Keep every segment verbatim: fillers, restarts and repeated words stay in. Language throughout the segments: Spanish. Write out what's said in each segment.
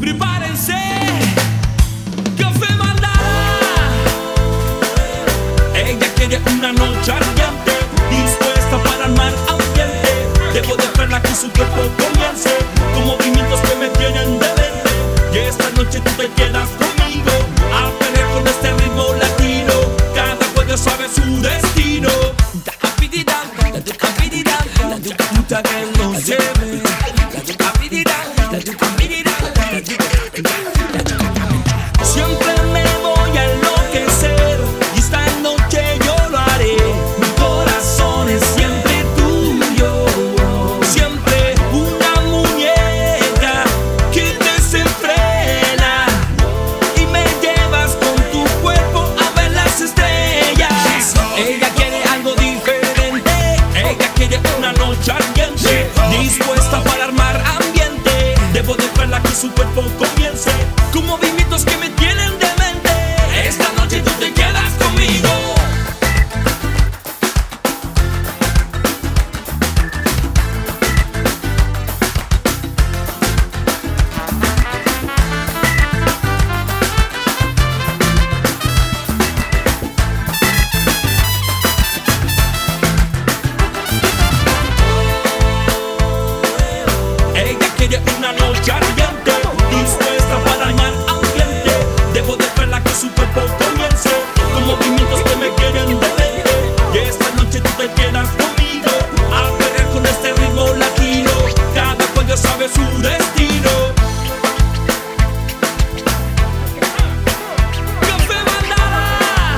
Prepárense, Café Mandala. Ella quiere una noche ardiente, dispuesta para armar ambiente. Debo de verla que su cuerpo comience, con movimientos que me tienen de verde. Y esta noche tú te quedas conmigo, a pelear con este ritmo latino. Cada cual sabe su destino. La que nos lleve. Siempre me voy a enloquecer, y esta noche yo lo haré. Mi corazón es siempre tuyo, siempre una muñeca que desenfrena, y me llevas con tu cuerpo a ver las estrellas. Ella quiere algo diferente, ella quiere una noche ardiente, dispuesta para armar ambiente. Debo de verla que su cuerpo comience, con movimientos que me tienen demente. Esta noche tú te quedas conmigo. Ella quiere una noche ardiente, dispuesta para armar ambiente. Debo de verla que su cuerpo comience, con movimientos que me quieren demente. Y esta noche tú te quedas conmigo, a pelear con este ritmo latino. Cada cual ya sabe su destino. Café Mandala.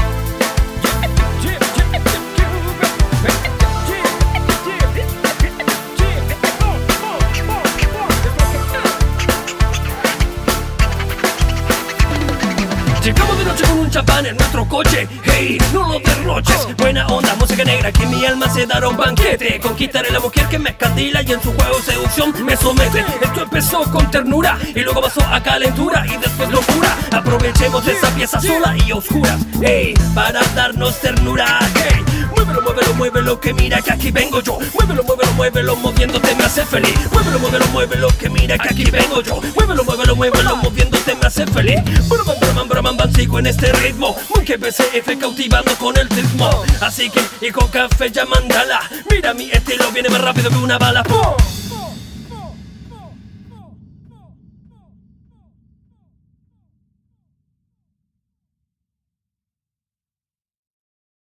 Llegamos de noche con un champán en nuestro coche. Hey, no lo derroches. Buena onda, música negra, que mi alma se dará un banquete. Conquistaré la mujer que me escandila y en su juego seducción me somete. Esto empezó con ternura y luego pasó a calentura y después locura. Aprovechemos esa pieza sola y oscura, hey, para darnos ternura. Hey, muévelo, muévelo, muévelo, que mira que aquí vengo yo. Muévelo, muévelo, muévelo, moviéndote me hace feliz. Muévelo, muévelo, muévelo, que mira que aquí vengo yo. Muévelo, muévelo, muévelo, moviéndote me hace feliz. Broman, broman, broman, van, sigo en este ritmo. Muy B C F cautivando con el ritmo. Así que, y con Café ya Mandala. Mira mi estilo, viene más rápido que una bala. ¡Pum!